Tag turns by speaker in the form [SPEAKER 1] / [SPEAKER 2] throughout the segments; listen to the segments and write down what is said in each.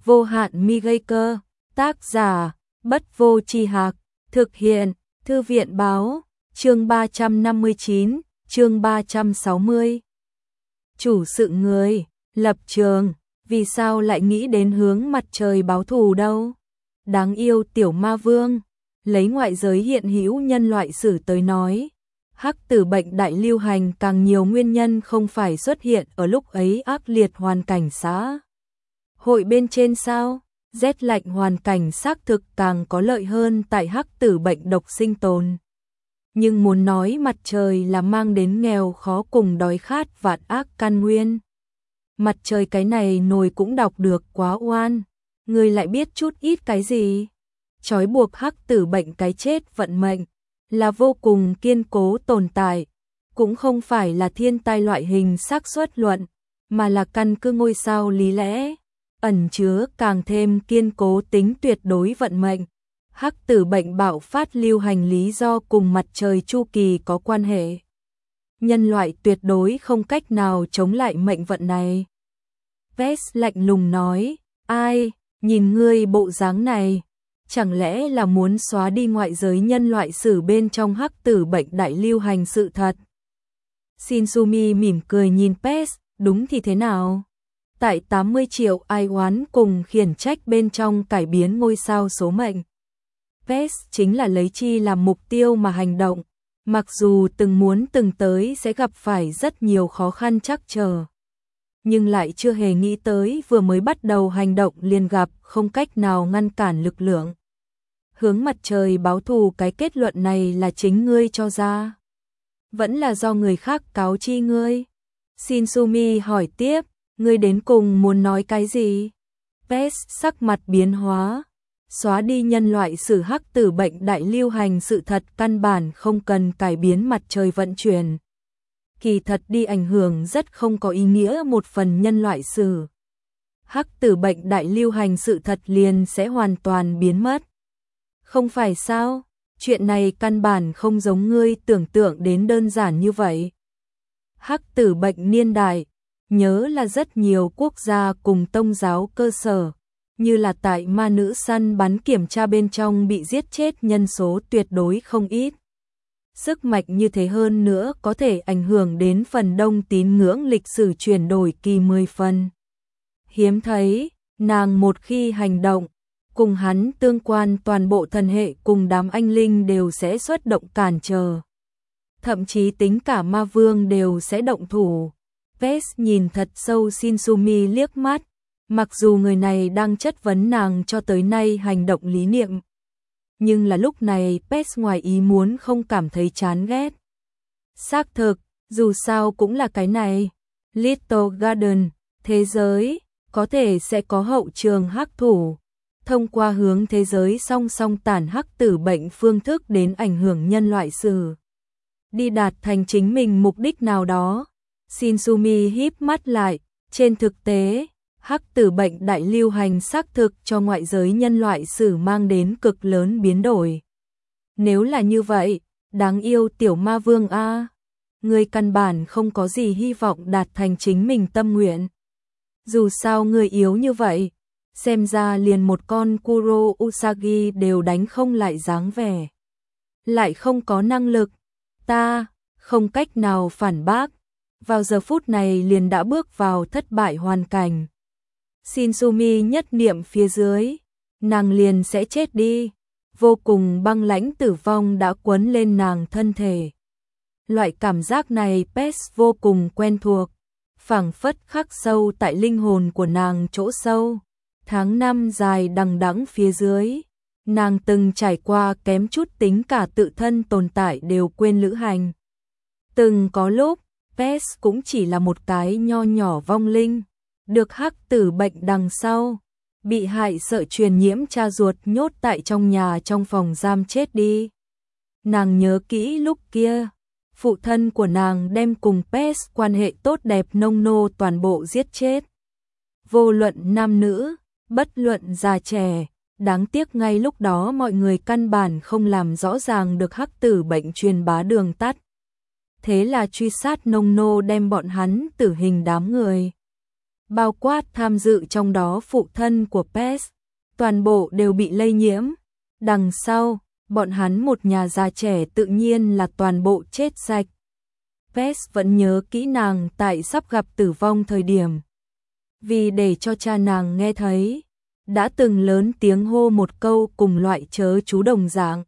[SPEAKER 1] Vô hạn mi gây cơ, tác giả, Bất Vô Tri Hạc, thực hiện, Thư viện báo, chương 359, chương 360. Chủ sự người, lập trường, vì sao lại nghĩ đến hướng mặt trời báo thù đâu? Đáng yêu tiểu ma vương, lấy ngoại giới hiện hữu nhân loại sử tới nói. Hắc tử bệnh đại lưu hành càng nhiều nguyên nhân không phải xuất hiện ở lúc ấy ác liệt hoàn cảnh xã hội bên trên sao? Rét lạnh hoàn cảnh xác thực càng có lợi hơn tại hắc tử bệnh độc sinh tồn. Nhưng muốn nói mặt trời là mang đến nghèo khó cùng đói khát vạn ác căn nguyên. Mặt trời cái này nồi cũng đọc được quá oan. Người lại biết chút ít cái gì? Trói buộc hắc tử bệnh cái chết vận mệnh là vô cùng kiên cố tồn tại, cũng không phải là thiên tai loại hình xác suất luận, mà là căn cứ ngôi sao lý lẽ, ẩn chứa càng thêm kiên cố tính tuyệt đối vận mệnh. Hắc tử bệnh bạo phát lưu hành lý do cùng mặt trời chu kỳ có quan hệ. Nhân loại tuyệt đối không cách nào chống lại mệnh vận này. Vest lạnh lùng nói, ai, nhìn ngươi bộ dáng này, chẳng lẽ là muốn xóa đi ngoại giới nhân loại sử bên trong hắc tử bệnh đại lưu hành sự thật? Shinsumi mỉm cười nhìn Pest, đúng thì thế nào? Tại 80 triệu ai oán cùng khiển trách bên trong cải biến ngôi sao số mệnh. Pest chính là lấy chi làm mục tiêu mà hành động, mặc dù từng muốn từng tới sẽ gặp phải rất nhiều khó khăn trắc trở. Nhưng lại chưa hề nghĩ tới vừa mới bắt đầu hành động liền gặp không cách nào ngăn cản lực lượng. Hướng mặt trời báo thù cái kết luận này là chính ngươi cho ra? Vẫn là do người khác cáo chi ngươi? Shinsumi hỏi tiếp, ngươi đến cùng muốn nói cái gì? Pest sắc mặt biến hóa, xóa đi nhân loại sử hắc tử bệnh đại lưu hành sự thật căn bản không cần cải biến mặt trời vận chuyển. Kỳ thật đi ảnh hưởng rất không có ý nghĩa một phần nhân loại sử. Hắc tử bệnh đại lưu hành sự thật liền sẽ hoàn toàn biến mất. Không phải sao? Chuyện này căn bản không giống ngươi tưởng tượng đến đơn giản như vậy. Hắc tử bệnh niên đại, nhớ là rất nhiều quốc gia cùng tôn giáo cơ sở, như là tại ma nữ săn bắn kiểm tra bên trong bị giết chết nhân số tuyệt đối không ít. Sức mạnh như thế hơn nữa có thể ảnh hưởng đến phần đông tín ngưỡng lịch sử chuyển đổi kỳ 10 phần. Hiếm thấy, nàng một khi hành động, cùng hắn tương quan toàn bộ thần hệ cùng đám anh linh đều sẽ xuất động cản trở. Thậm chí tính cả ma vương đều sẽ động thủ. Vest nhìn thật sâu Shinsumi liếc mắt, mặc dù người này đang chất vấn nàng cho tới nay hành động lý niệm. Nhưng là lúc này Pest ngoài ý muốn không cảm thấy chán ghét. Xác thực, dù sao cũng là cái này. Little Garden, thế giới, có thể sẽ có hậu trường hắc thủ. Thông qua hướng thế giới song song tản hắc tử bệnh phương thức đến ảnh hưởng nhân loại sử. Đi đạt thành chính mình mục đích nào đó. Shinsumi híp mắt lại, trên thực tế, hắc tử bệnh đại lưu hành xác thực cho ngoại giới nhân loại sử mang đến cực lớn biến đổi. Nếu là như vậy, đáng yêu tiểu ma vương a, người căn bản không có gì hy vọng đạt thành chính mình tâm nguyện. Dù sao người yếu như vậy, xem ra liền một con Kuro Usagi đều đánh không lại dáng vẻ. Lại không có năng lực, ta không cách nào phản bác, vào giờ phút này liền đã bước vào thất bại hoàn cảnh. Shinsumi nhất niệm phía dưới, nàng liền sẽ chết đi, vô cùng băng lãnh tử vong đã quấn lên nàng thân thể. Loại cảm giác này Pest vô cùng quen thuộc, phảng phất khắc sâu tại linh hồn của nàng chỗ sâu. Tháng năm dài đằng đẵng phía dưới, nàng từng trải qua kém chút tính cả tự thân tồn tại đều quên lữ hành. Từng có lúc, Pest cũng chỉ là một cái nho nhỏ vong linh, được hắc tử bệnh đằng sau, bị hại sợ truyền nhiễm cha ruột nhốt tại trong nhà trong phòng giam chết đi. Nàng nhớ kỹ lúc kia, phụ thân của nàng đem cùng Pest quan hệ tốt đẹp nông nô toàn bộ giết chết. Vô luận nam nữ, bất luận già trẻ, đáng tiếc ngay lúc đó mọi người căn bản không làm rõ ràng được hắc tử bệnh truyền bá đường tắt. Thế là truy sát nông nô đem bọn hắn tử hình đám người. bao quát tham dự trong đó phụ thân của Pest, toàn bộ đều bị lây nhiễm. Đằng sau, bọn hắn một nhà già trẻ tự nhiên là toàn bộ chết sạch. Pest vẫn nhớ kỹ nàng tại sắp gặp tử vong thời điểm. Vì để cho cha nàng nghe thấy, đã từng lớn tiếng hô một câu cùng loại chớ chú đồng dạng.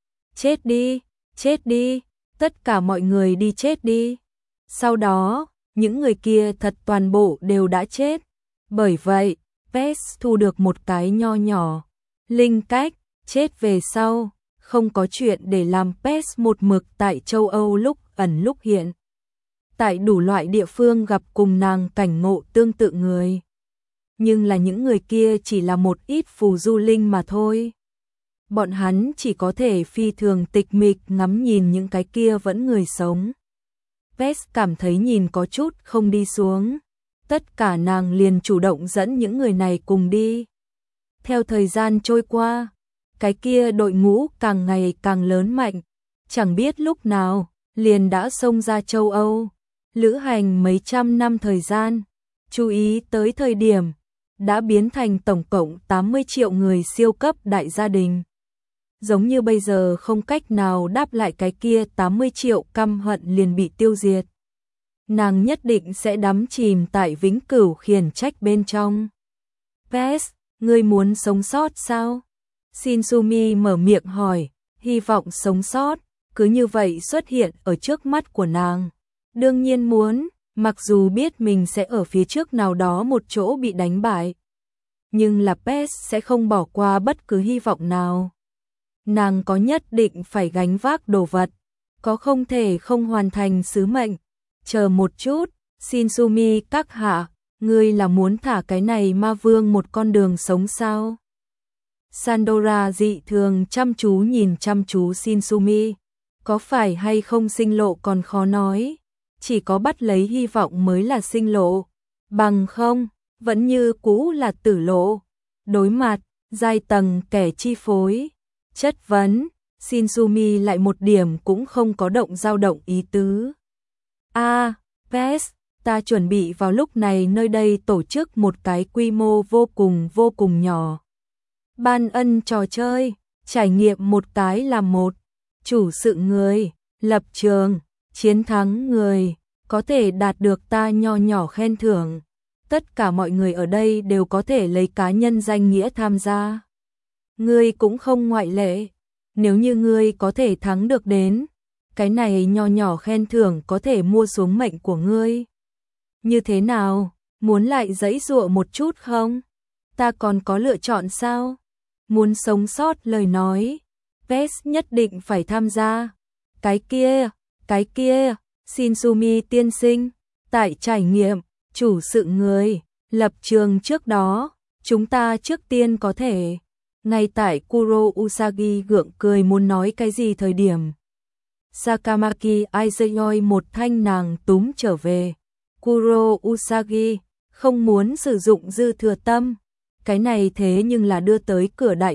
[SPEAKER 1] Chết đi, tất cả mọi người đi chết đi. Sau đó, những người kia thật toàn bộ đều đã chết. Bởi vậy, Pest thu được một cái nho nhỏ linh cách, chết về sau, không có chuyện để làm Pest một mực tại châu Âu lúc ẩn lúc hiện. Tại đủ loại địa phương gặp cùng nàng cảnh ngộ tương tự người. Nhưng là những người kia chỉ là một ít phù du linh mà thôi. Bọn hắn chỉ có thể phi thường tịch mịch ngắm nhìn những cái kia vẫn người sống. Pest cảm thấy nhìn có chút không đi xuống. Tất cả nàng liền chủ động dẫn những người này cùng đi. Theo thời gian trôi qua, cái kia đội ngũ càng ngày càng lớn mạnh. Chẳng biết lúc nào, liền đã xông ra châu Âu. Lữ hành mấy trăm năm thời gian, chú ý tới thời điểm, đã biến thành tổng cộng 80 triệu người siêu cấp đại gia đình. Giống như bây giờ không cách nào đáp lại cái kia 80 triệu căm hận liền bị tiêu diệt. Nàng nhất định sẽ đắm chìm tại vĩnh cửu khiển trách bên trong. Pest, ngươi muốn sống sót sao? Shinsumi mở miệng hỏi, hy vọng sống sót, cứ như vậy xuất hiện ở trước mắt của nàng. Đương nhiên muốn, mặc dù biết mình sẽ ở phía trước nào đó một chỗ bị đánh bại. Nhưng là Pest sẽ không bỏ qua bất cứ hy vọng nào. Nàng có nhất định phải gánh vác đồ vật, có không thể không hoàn thành sứ mệnh. Chờ một chút, Shinsumi các hạ, ngươi là muốn thả cái này ma vương một con đường sống sao? Sandora dị thường chăm chú nhìn chăm chú Shinsumi, có phải hay không sinh lộ còn khó nói, chỉ có bắt lấy hy vọng mới là sinh lộ, bằng không, vẫn như cũ là tử lộ. Đối mặt, giai tầng kẻ chi phối, chất vấn, Shinsumi lại một điểm cũng không có dao động ý tứ. Pest, ta chuẩn bị vào lúc này nơi đây tổ chức một cái quy mô vô cùng nhỏ. Ban ân trò chơi, trải nghiệm một cái là một, chủ sự người, lập trường, chiến thắng người, có thể đạt được ta nho nhỏ khen thưởng. Tất cả mọi người ở đây đều có thể lấy cá nhân danh nghĩa tham gia. Ngươi cũng không ngoại lệ, nếu như ngươi có thể thắng được đến, cái này nho nhỏ khen thưởng có thể mua xuống mệnh của ngươi. Như thế nào, muốn lại giãy giụa một chút không? Ta còn có lựa chọn sao? Muốn sống sót lời nói, Pest nhất định phải tham gia. Cái kia, Shinsumi tiên sinh, tại trải nghiệm, chủ sự người, lập trường trước đó, chúng ta trước tiên có thể. Ngay tại Kuro Usagi gượng cười muốn nói cái gì thời điểm. Sakamaki Aizuyoi một thanh nàng túm trở về. Kuro Usagi không muốn sử dụng dư thừa tâm. Cái này thế nhưng là đưa tới cửa đại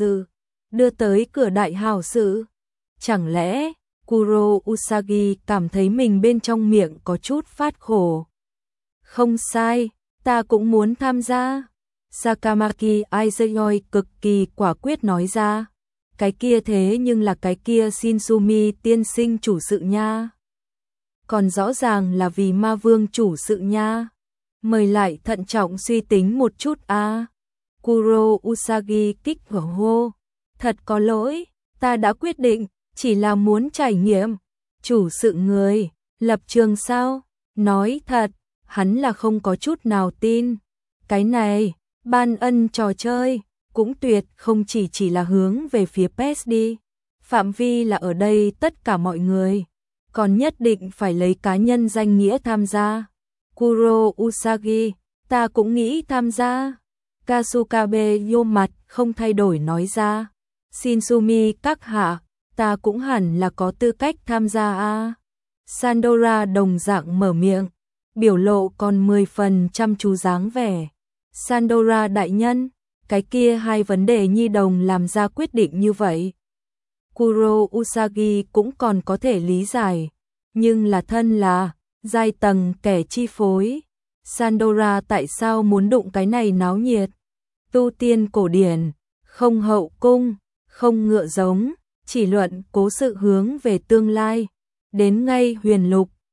[SPEAKER 1] hảo sự. Chẳng lẽ Kuro Usagi cảm thấy mình bên trong miệng có chút phát khổ? Không sai, ta cũng muốn tham gia. Sakamaki Aizuyoi cực kỳ quả quyết nói ra. Cái kia thế nhưng là cái kia Shinsumi tiên sinh chủ sự nha. Còn rõ ràng là vì ma vương chủ sự nha. Mời lại thận trọng suy tính một chút a. Kuro Usagi kích hô. Thật có lỗi, ta đã quyết định, chỉ là muốn trải nghiệm. Chủ sự người, lập trường sao? Nói thật, hắn là không có chút nào tin. Cái này, ban ân trò chơi, cũng tuyệt không chỉ là hướng về phía Pest đi. Phạm vi là ở đây tất cả mọi người. Còn nhất định phải lấy cá nhân danh nghĩa tham gia. Kuro Usagi, ta cũng nghĩ tham gia. Kasukabe Yo mặt không thay đổi nói ra. Shinsumi các hạ, ta cũng hẳn là có tư cách tham gia a. Sandora đồng dạng mở miệng, biểu lộ còn 10 phần chăm chú dáng vẻ. Sandora đại nhân, cái kia hai vấn đề nhi đồng làm ra quyết định như vậy. Kuro Usagi cũng còn có thể lý giải, nhưng là thân là giai tầng kẻ chi phối. Sandora tại sao muốn đụng cái này náo nhiệt? Tu tiên cổ điển, không hậu cung, không ngựa giống, chỉ luận cố sự hướng về tương lai. Đến ngay huyền lục,